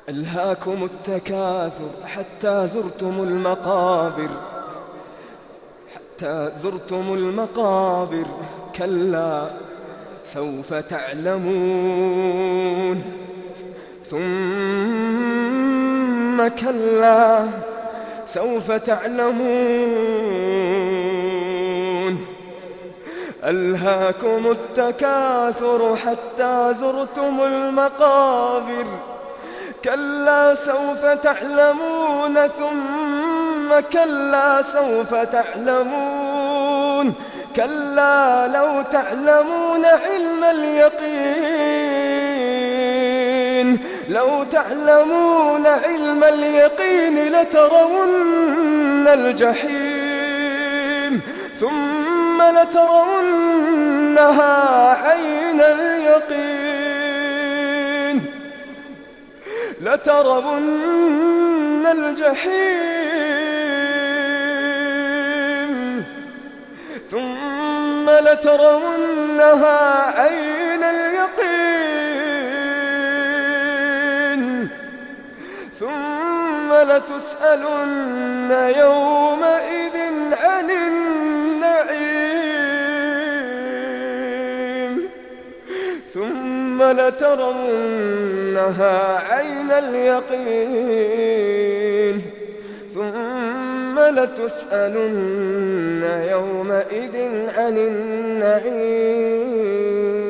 ألهاكم التكاثر حتى زرتم المقابر، حتى زرتم المقابر، كلا سوف تعلمون، ثم كلا سوف تعلمون. ألهاكم التكاثر حتى زرتم المقابر، كلا سوف تعلمون، ثم كلا سوف تعلمون. كلا لو تعلمون علم اليقين، لو تعلمون علم اليقين لترون الجحيم، ثم لترونها عين اليقين، لترون الجحيم، ثم لترونها عين اليقين، ثم لتسألن يومئذ عن النعيم، ثم لترونها عين اليقين، ثم لتسألن يومئذ عن النعيم.